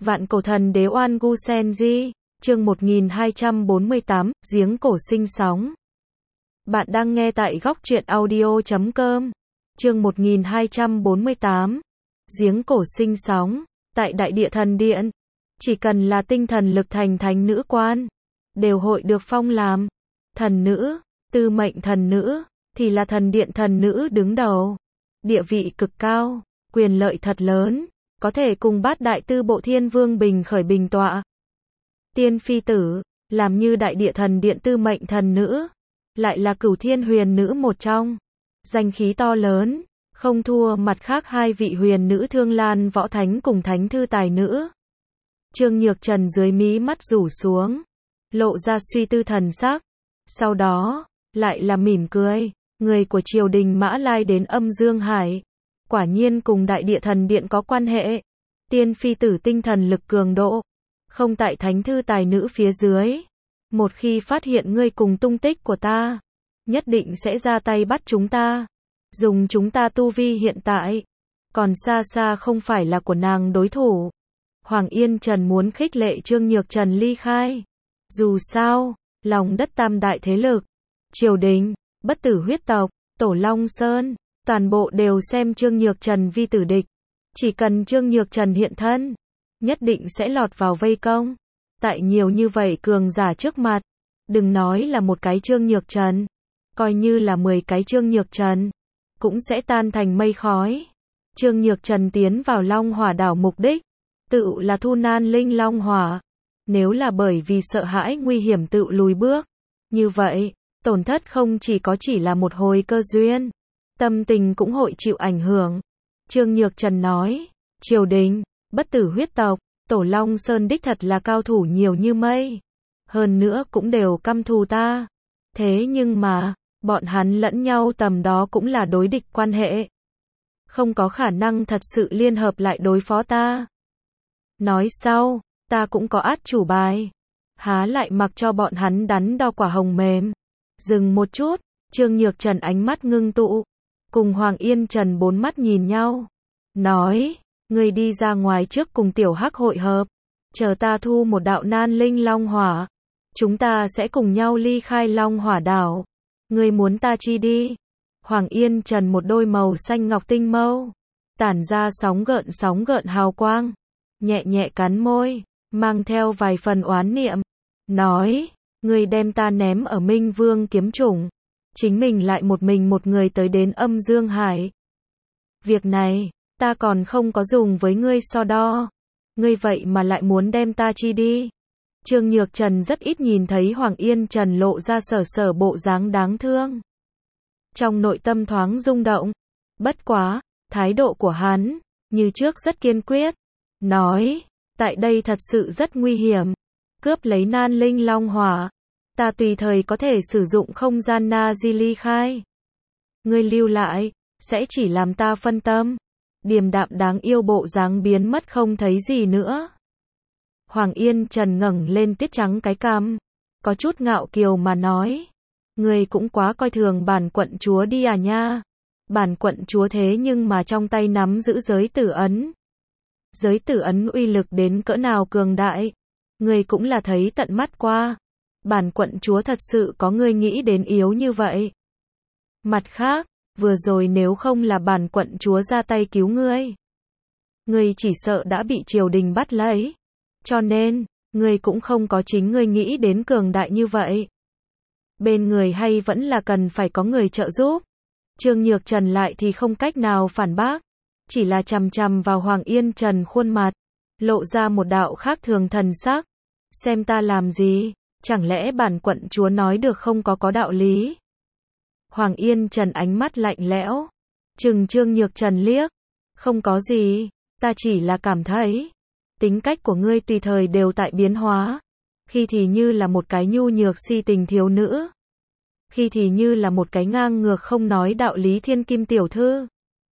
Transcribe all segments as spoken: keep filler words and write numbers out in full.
Vạn cổ thần đế Oan Gu Sen Di, chương một nghìn hai trăm bốn mươi tám, giếng cổ sinh sóng. Bạn đang nghe tại góc truyện audio chấm com. Chương một nghìn hai trăm bốn mươi tám, giếng cổ sinh sóng. Tại Đại Địa Thần Điện, chỉ cần là tinh thần lực thành thánh nữ quan, đều hội được phong làm thần nữ, tư mệnh thần nữ, thì là thần điện thần nữ đứng đầu. Địa vị cực cao, quyền lợi thật lớn, có thể cùng bát đại tư bộ thiên vương bình khởi bình tọa. Tiên phi tử, làm như Đại Địa Thần Điện tư mệnh thần nữ, lại là cửu thiên huyền nữ một trong. Danh khí to lớn, không thua mặt khác hai vị huyền nữ Thương Lan Võ Thánh cùng Thánh Thư Tài Nữ. Trương Nhược Trần dưới mí mắt rủ xuống, lộ ra suy tư thần sắc. Sau đó, lại là mỉm cười, người của triều đình Mã Lai đến Âm Dương Hải. Quả nhiên cùng Đại Địa Thần Điện có quan hệ. Tiên phi tử tinh thần lực cường độ, không tại Thánh Thư Tài Nữ phía dưới. Một khi phát hiện ngươi cùng tung tích của ta, nhất định sẽ ra tay bắt chúng ta. Dùng chúng ta tu vi hiện tại, còn xa xa không phải là của nàng đối thủ. Hoàng Yên Trần muốn khích lệ Trương Nhược Trần ly khai. Dù sao, lòng đất tam đại thế lực, triều đình, bất tử huyết tộc, Tổ Long Sơn, toàn bộ đều xem Trương Nhược Trần vi tử địch. Chỉ cần Trương Nhược Trần hiện thân, nhất định sẽ lọt vào vây công. Tại nhiều như vậy cường giả trước mặt, đừng nói là một cái Trương Nhược Trần, coi như là mười cái Trương Nhược Trần, cũng sẽ tan thành mây khói. Trương Nhược Trần tiến vào Long Hỏa đảo mục đích, tự là thu nan linh Long Hỏa. Nếu là bởi vì sợ hãi nguy hiểm tự lùi bước, như vậy, tổn thất không chỉ có chỉ là một hồi cơ duyên, tâm tình cũng hội chịu ảnh hưởng. Trương Nhược Trần nói, triều đình, bất tử huyết tộc, Tổ Long Sơn đích thật là cao thủ nhiều như mây. Hơn nữa cũng đều căm thù ta. Thế nhưng mà, bọn hắn lẫn nhau tầm đó cũng là đối địch quan hệ. Không có khả năng thật sự liên hợp lại đối phó ta. Nói sau, ta cũng có át chủ bài. Há lại mặc cho bọn hắn đắn đo quả hồng mềm. Dừng một chút, Trương Nhược Trần ánh mắt ngưng tụ. Cùng Hoàng Yên Trần bốn mắt nhìn nhau. Nói, ngươi đi ra ngoài trước cùng tiểu hắc hội hợp. Chờ ta thu một đạo nan linh Long Hỏa. Chúng ta sẽ cùng nhau ly khai Long Hỏa đảo. Ngươi muốn ta chi đi? Hoàng Yên Trần một đôi màu xanh ngọc tinh mâu, tản ra sóng gợn sóng gợn hào quang. Nhẹ nhẹ cắn môi, mang theo vài phần oán niệm. Nói, ngươi đem ta ném ở Minh Vương kiếm chủng. Chính mình lại một mình một người tới đến Âm Dương Hải. Việc này, ta còn không có dùng với ngươi so đo. Ngươi vậy mà lại muốn đem ta chi đi. Trương Nhược Trần rất ít nhìn thấy Hoàng Yên Trần lộ ra sở sở bộ dáng đáng thương. Trong nội tâm thoáng rung động. Bất quá, thái độ của hắn, như trước rất kiên quyết. Nói, tại đây thật sự rất nguy hiểm. Cướp lấy nan linh Long Hỏa. Ta tùy thời có thể sử dụng không gian na di ly khai. Ngươi lưu lại, sẽ chỉ làm ta phân tâm. Điềm đạm đáng yêu bộ dáng biến mất không thấy gì nữa. Hoàng Yên Trần ngẩng lên tiết trắng cái cằm, có chút ngạo kiều mà nói. Ngươi cũng quá coi thường bản quận chúa đi à nha. Bản quận chúa thế nhưng mà trong tay nắm giữ giới tử ấn. Giới tử ấn uy lực đến cỡ nào cường đại. Ngươi cũng là thấy tận mắt qua. Bản quận chúa thật sự có ngươi nghĩ đến yếu như vậy. Mặt khác, vừa rồi nếu không là bản quận chúa ra tay cứu ngươi, ngươi chỉ sợ đã bị triều đình bắt lấy. Cho nên, ngươi cũng không có chính ngươi nghĩ đến cường đại như vậy. Bên người hay vẫn là cần phải có người trợ giúp. Trương Nhược Trần lại thì không cách nào phản bác, chỉ là chằm chằm vào Hoàng Yên Trần khuôn mặt, lộ ra một đạo khác thường thần sắc. Xem ta làm gì, chẳng lẽ bản quận chúa nói được không có có đạo lý. Hoàng Yên Trần ánh mắt lạnh lẽo, trừng Trương Nhược Trần liếc. Không có gì, ta chỉ là cảm thấy, tính cách của ngươi tùy thời đều tại biến hóa. Khi thì như là một cái nhu nhược si tình thiếu nữ. Khi thì như là một cái ngang ngược không nói đạo lý thiên kim tiểu thư.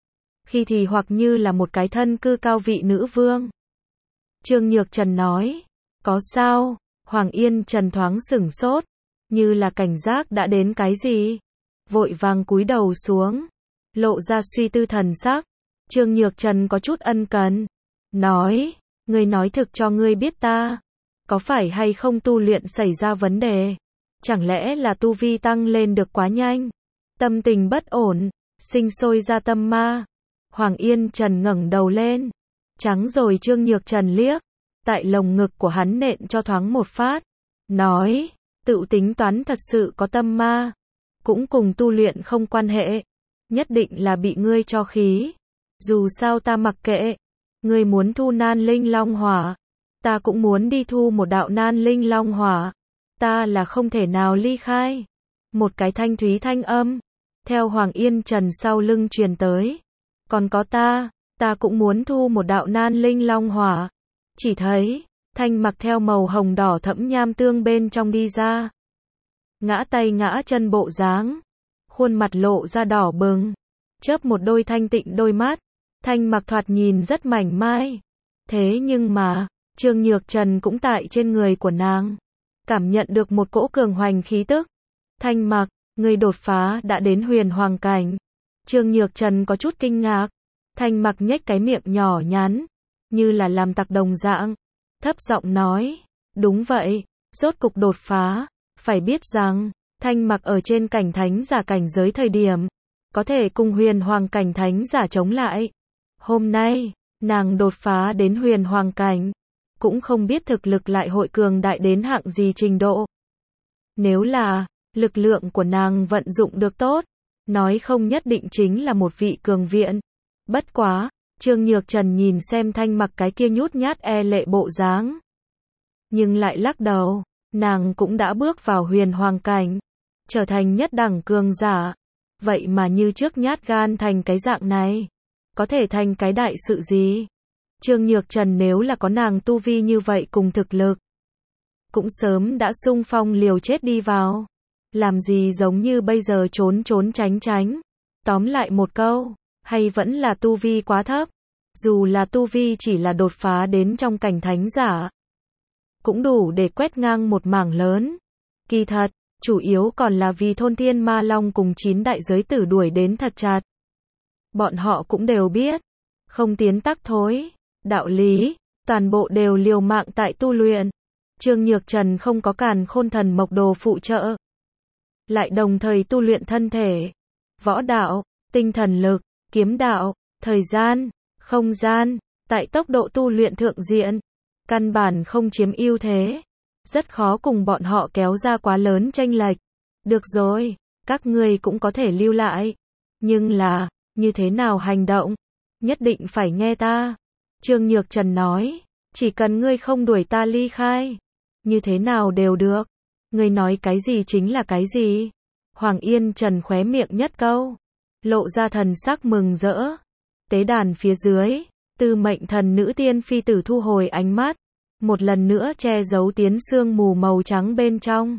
Khi thì hoặc như là một cái thân cư cao vị nữ vương. Trương Nhược Trần nói, có sao? Hoàng Yên Trần thoáng sửng sốt, như là cảnh giác đã đến cái gì. Vội vàng cúi đầu xuống, lộ ra suy tư thần sắc. Trương Nhược Trần có chút ân cần, nói, Ngươi nói thực cho ngươi biết ta, có phải hay không tu luyện xảy ra vấn đề? Chẳng lẽ là tu vi tăng lên được quá nhanh? Tâm tình bất ổn, sinh sôi ra tâm ma. Hoàng Yên Trần ngẩng đầu lên, trắng rồi Trương Nhược Trần liếc, tại lồng ngực của hắn nện cho thoáng một phát, nói, tự tính toán thật sự có tâm ma, cũng cùng tu luyện không quan hệ, nhất định là bị ngươi cho khí. Dù sao ta mặc kệ, ngươi muốn thu nan linh long hỏa, ta cũng muốn đi thu một đạo nan linh long hỏa, ta là không thể nào ly khai. Một cái thanh thúy thanh âm, theo Hoàng Yên Trần sau lưng truyền tới, còn có ta, ta cũng muốn thu một đạo nan linh long hỏa. Chỉ thấy, Thanh Mặc theo màu hồng đỏ thẫm nham tương bên trong đi ra. Ngã tay ngã chân bộ dáng, khuôn mặt lộ ra đỏ bừng, chớp một đôi thanh tịnh đôi mắt, Thanh Mặc thoạt nhìn rất mảnh mai. Thế nhưng mà, Trương Nhược Trần cũng tại trên người của nàng, cảm nhận được một cỗ cường hoành khí tức. Thanh Mặc, người đột phá đã đến huyền hoàng cảnh. Trương Nhược Trần có chút kinh ngạc. Thanh Mặc nhếch cái miệng nhỏ nhắn, như là làm tặc đồng dạng, thấp giọng nói, đúng vậy, rốt cục đột phá. Phải biết rằng, Thanh Mặc ở trên cảnh thánh giả cảnh giới thời điểm, có thể cùng huyền hoàng cảnh thánh giả chống lại. Hôm nay, nàng đột phá đến huyền hoàng cảnh, cũng không biết thực lực lại hội cường đại đến hạng gì trình độ. Nếu là, lực lượng của nàng vận dụng được tốt, nói không nhất định chính là một vị cường viện. Bất quá, Trương Nhược Trần nhìn xem Thanh Mặc cái kia nhút nhát e lệ bộ dáng, nhưng lại lắc đầu, nàng cũng đã bước vào huyền hoàng cảnh, trở thành nhất đẳng cường giả. Vậy mà như trước nhát gan thành cái dạng này, có thể thành cái đại sự gì? Trương Nhược Trần nếu là có nàng tu vi như vậy cùng thực lực, cũng sớm đã xung phong liều chết đi vào. Làm gì giống như bây giờ trốn trốn tránh tránh. Tóm lại một câu, hay vẫn là tu vi quá thấp. Dù là tu vi chỉ là đột phá đến trong cảnh thánh giả, cũng đủ để quét ngang một mảng lớn. Kỳ thật, chủ yếu còn là vì thôn thiên ma long cùng chín đại giới tử đuổi đến thật chặt. Bọn họ cũng đều biết, không tiến tắc thối, đạo lý, toàn bộ đều liều mạng tại tu luyện. Trương Nhược Trần không có càn khôn thần mộc đồ phụ trợ, lại đồng thời tu luyện thân thể, võ đạo, tinh thần lực, kiếm đạo, thời gian, không gian, tại tốc độ tu luyện thượng diện, căn bản không chiếm ưu thế, rất khó cùng bọn họ kéo ra quá lớn chênh lệch. Được rồi, các ngươi cũng có thể lưu lại, nhưng là, như thế nào hành động, nhất định phải nghe ta. Trương Nhược Trần nói, chỉ cần ngươi không đuổi ta ly khai, như thế nào đều được. Ngươi nói cái gì chính là cái gì. Hoàng Yên Trần khóe miệng nhất câu, lộ ra thần sắc mừng rỡ. Tế đàn phía dưới, Tư Mệnh Thần nữ tiên phi tử thu hồi ánh mắt, một lần nữa che giấu tiến sương mù màu trắng bên trong.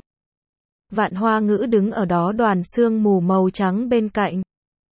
Vạn Hoa Ngữ đứng ở đó đoàn sương mù màu trắng bên cạnh,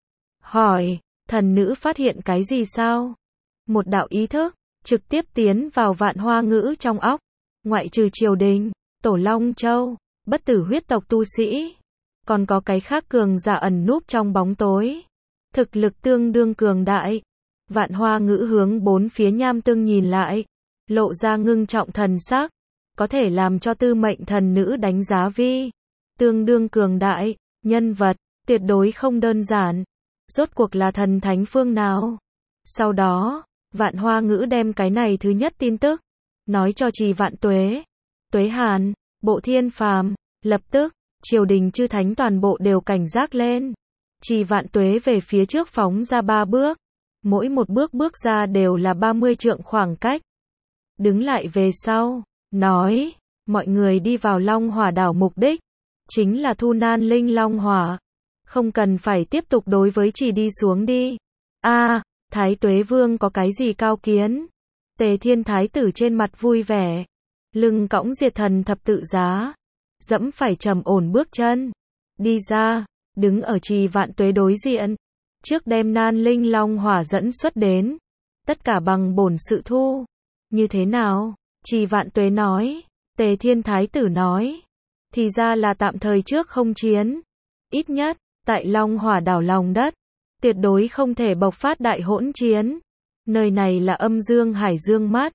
hỏi, thần nữ phát hiện cái gì sao? Một đạo ý thức trực tiếp tiến vào Vạn Hoa Ngữ trong óc, ngoại trừ triều đình, Tổ Long Châu, bất tử huyết tộc tu sĩ, còn có cái khác cường giả ẩn núp trong bóng tối, thực lực tương đương cường đại. Vạn Hoa Ngữ hướng bốn phía nham tương nhìn lại, lộ ra ngưng trọng thần sắc, có thể làm cho Tư Mệnh Thần nữ đánh giá vi tương đương cường đại, nhân vật tuyệt đối không đơn giản. Rốt cuộc là thần thánh phương nào? Sau đó, Vạn Hoa Ngữ đem cái này thứ nhất tin tức nói cho Trì Vạn Tuế, Tuế Hàn, Bộ Thiên Phàm. Lập tức, triều đình chư thánh toàn bộ đều cảnh giác lên. Trì Vạn Tuế về phía trước phóng ra ba bước, mỗi một bước bước ra đều là ba mươi trượng khoảng cách. Đứng lại về sau, nói, mọi người đi vào Long Hỏa đảo mục đích chính là thu nan linh long hỏa, không cần phải tiếp tục đối với Trì đi xuống đi. A, à, Thái Tuế Vương có cái gì cao kiến? Tề Thiên Thái tử trên mặt vui vẻ, lưng cõng diệt thần thập tự giá, dẫm phải trầm ổn bước chân, đi ra, đứng ở Trì Vạn Tuế đối diện, trước đem nan linh long hỏa dẫn xuất đến, tất cả bằng bổn sự thu. Như thế nào? Trì Vạn Tuế nói. Tề Thiên Thái tử nói, thì ra là tạm thời trước không chiến, ít nhất tại Long Hỏa đảo lòng đất, tuyệt đối không thể bộc phát đại hỗn chiến. Nơi này là âm dương hải dương mát,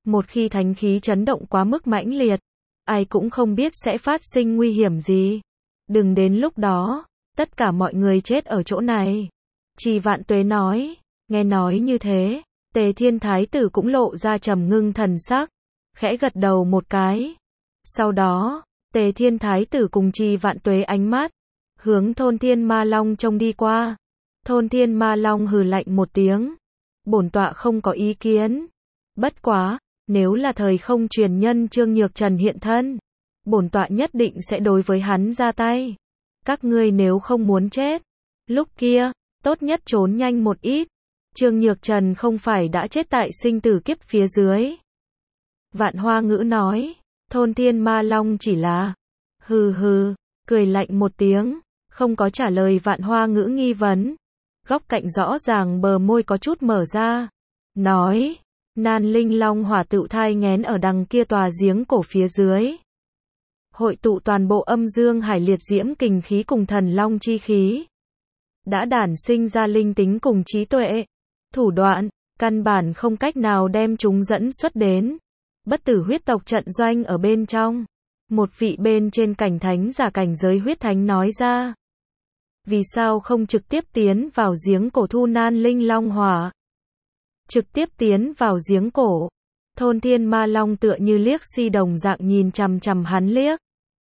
Một khi thánh khí chấn động quá mức mãnh liệt, ai cũng không biết sẽ phát sinh nguy hiểm gì. Đừng đến lúc đó, tất cả mọi người chết ở chỗ này. Trì Vạn Tuế nói, nghe nói như thế, Tề Thiên Thái tử cũng lộ ra trầm ngưng thần sắc, khẽ gật đầu một cái. Sau đó, Tề Thiên Thái tử cùng Trì Vạn Tuế ánh mắt, hướng Thôn Thiên Ma Long trông đi qua. Thôn Thiên Ma Long hừ lạnh một tiếng, bổn tọa không có ý kiến. Bất quá, nếu là thời không truyền nhân Trương Nhược Trần hiện thân, bổn tọa nhất định sẽ đối với hắn ra tay. Các ngươi nếu không muốn chết, lúc kia, tốt nhất trốn nhanh một ít. Trương Nhược Trần không phải đã chết tại sinh tử kiếp phía dưới. Vạn Hoa Ngữ nói, Thôn Thiên Ma Long chỉ là, hừ hừ, cười lạnh một tiếng, không có trả lời Vạn Hoa Ngữ nghi vấn. Góc cạnh rõ ràng bờ môi có chút mở ra, nói, Nan Linh Long hỏa tự thai nghén ở đằng kia tòa giếng cổ phía dưới. Hội tụ toàn bộ âm dương hải liệt diễm kình khí cùng thần long chi khí. Đã đản sinh ra linh tính cùng trí tuệ. Thủ đoạn, căn bản không cách nào đem chúng dẫn xuất đến. Bất tử huyết tộc trận doanh ở bên trong. Một vị bên trên cảnh thánh giả cảnh giới huyết thánh nói ra. Vì sao không trực tiếp tiến vào giếng cổ thu Nan Linh Long hỏa? Trực tiếp tiến vào giếng cổ. Thôn Thiên Ma Long tựa như liếc si đồng dạng nhìn chằm chằm hắn liếc.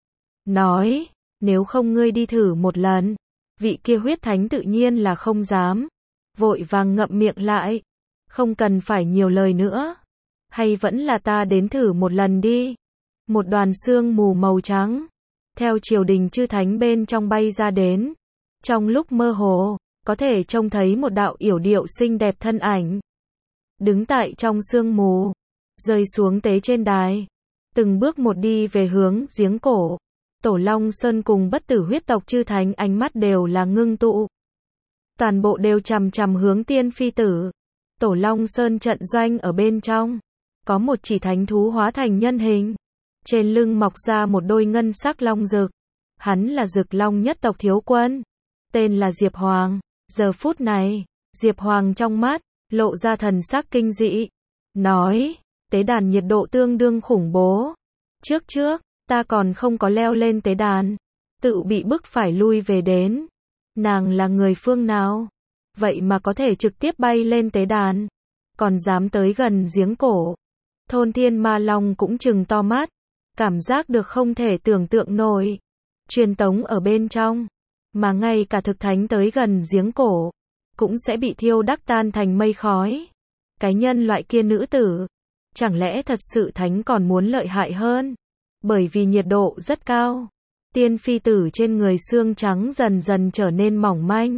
Nói, nếu không ngươi đi thử một lần. Vị kia huyết thánh tự nhiên là không dám. Vội vàng ngậm miệng lại. Không cần phải nhiều lời nữa. Hay vẫn là ta đến thử một lần đi. Một đoàn sương mù màu trắng. Theo triều đình chư thánh bên trong bay ra đến. Trong lúc mơ hồ, có thể trông thấy một đạo yểu điệu xinh đẹp thân ảnh. Đứng tại trong sương mù. Rơi xuống tế trên đài. Từng bước một đi về hướng giếng cổ. Tổ Long Sơn cùng bất tử huyết tộc chư thánh ánh mắt đều là ngưng tụ. Toàn bộ đều chằm chằm hướng Tiên Phi Tử. Tổ Long Sơn trận doanh ở bên trong. Có một chỉ thánh thú hóa thành nhân hình. Trên lưng mọc ra một đôi ngân sắc long rực. Hắn là Rực Long nhất tộc thiếu quân. Tên là Diệp Hoàng. Giờ phút này, Diệp Hoàng trong mắt, lộ ra thần sắc kinh dị. Nói, tế đàn nhiệt độ tương đương khủng bố. Trước trước, ta còn không có leo lên tế đàn. Tự bị bức phải lui về đến. Nàng là người phương nào? Vậy mà có thể trực tiếp bay lên tế đàn. Còn dám tới gần giếng cổ. Thôn Thiên Ma Long cũng trừng to mắt. Cảm giác được không thể tưởng tượng nổi. Truyền tống ở bên trong. Mà ngay cả thực thánh tới gần giếng cổ. Cũng sẽ bị thiêu đắc tan thành mây khói. Cái nhân loại kia nữ tử. Chẳng lẽ thật sự thánh còn muốn lợi hại hơn? Bởi vì nhiệt độ rất cao. Tiên Phi Tử trên người xương trắng dần dần trở nên mỏng manh.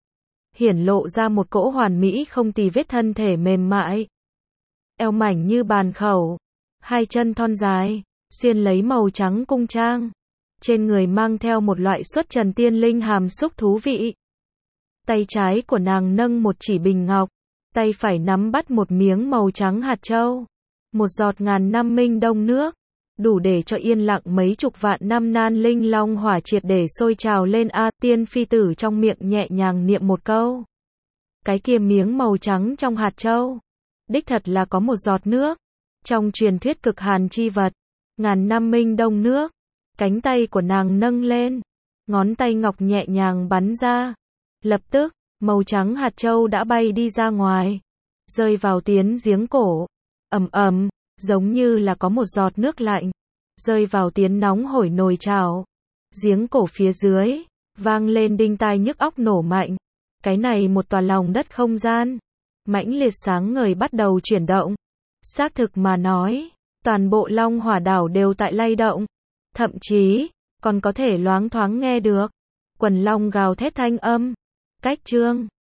Hiển lộ ra một cỗ hoàn mỹ không tì vết thân thể mềm mại. Eo mảnh như bàn khẩu. Hai chân thon dài. Xuyên lấy màu trắng cung trang. Trên người mang theo một loại xuất trần tiên linh hàm xúc thú vị. Tay trái của nàng nâng một chỉ bình ngọc. Tay phải nắm bắt một miếng màu trắng hạt châu. Một giọt ngàn năm minh đông nước. Đủ để cho yên lặng mấy chục vạn năm Nan Linh Long hỏa triệt để sôi trào lên. A Tiên Phi Tử trong miệng nhẹ nhàng niệm một câu. Cái kia miếng màu trắng trong hạt châu. Đích thật là có một giọt nước. Trong truyền thuyết cực hàn chi vật. Ngàn năm minh đông nước. Cánh tay của nàng nâng lên. Ngón tay ngọc nhẹ nhàng bắn ra. Lập tức, màu trắng hạt châu đã bay đi ra ngoài. Rơi vào tiến giếng cổ. Ầm ầm, giống như là có một giọt nước lạnh. Rơi vào tiến nóng hổi nồi chảo. Giếng cổ phía dưới. Vang lên đinh tai nhức óc nổ mạnh. Cái này một tòa lòng đất không gian. Mãnh liệt sáng ngời bắt đầu chuyển động. Xác thực mà nói. Toàn bộ Long Hỏa đảo đều tại lay động. Thậm chí, còn có thể loáng thoáng nghe được. Quần long gào thét thanh âm. Cách chương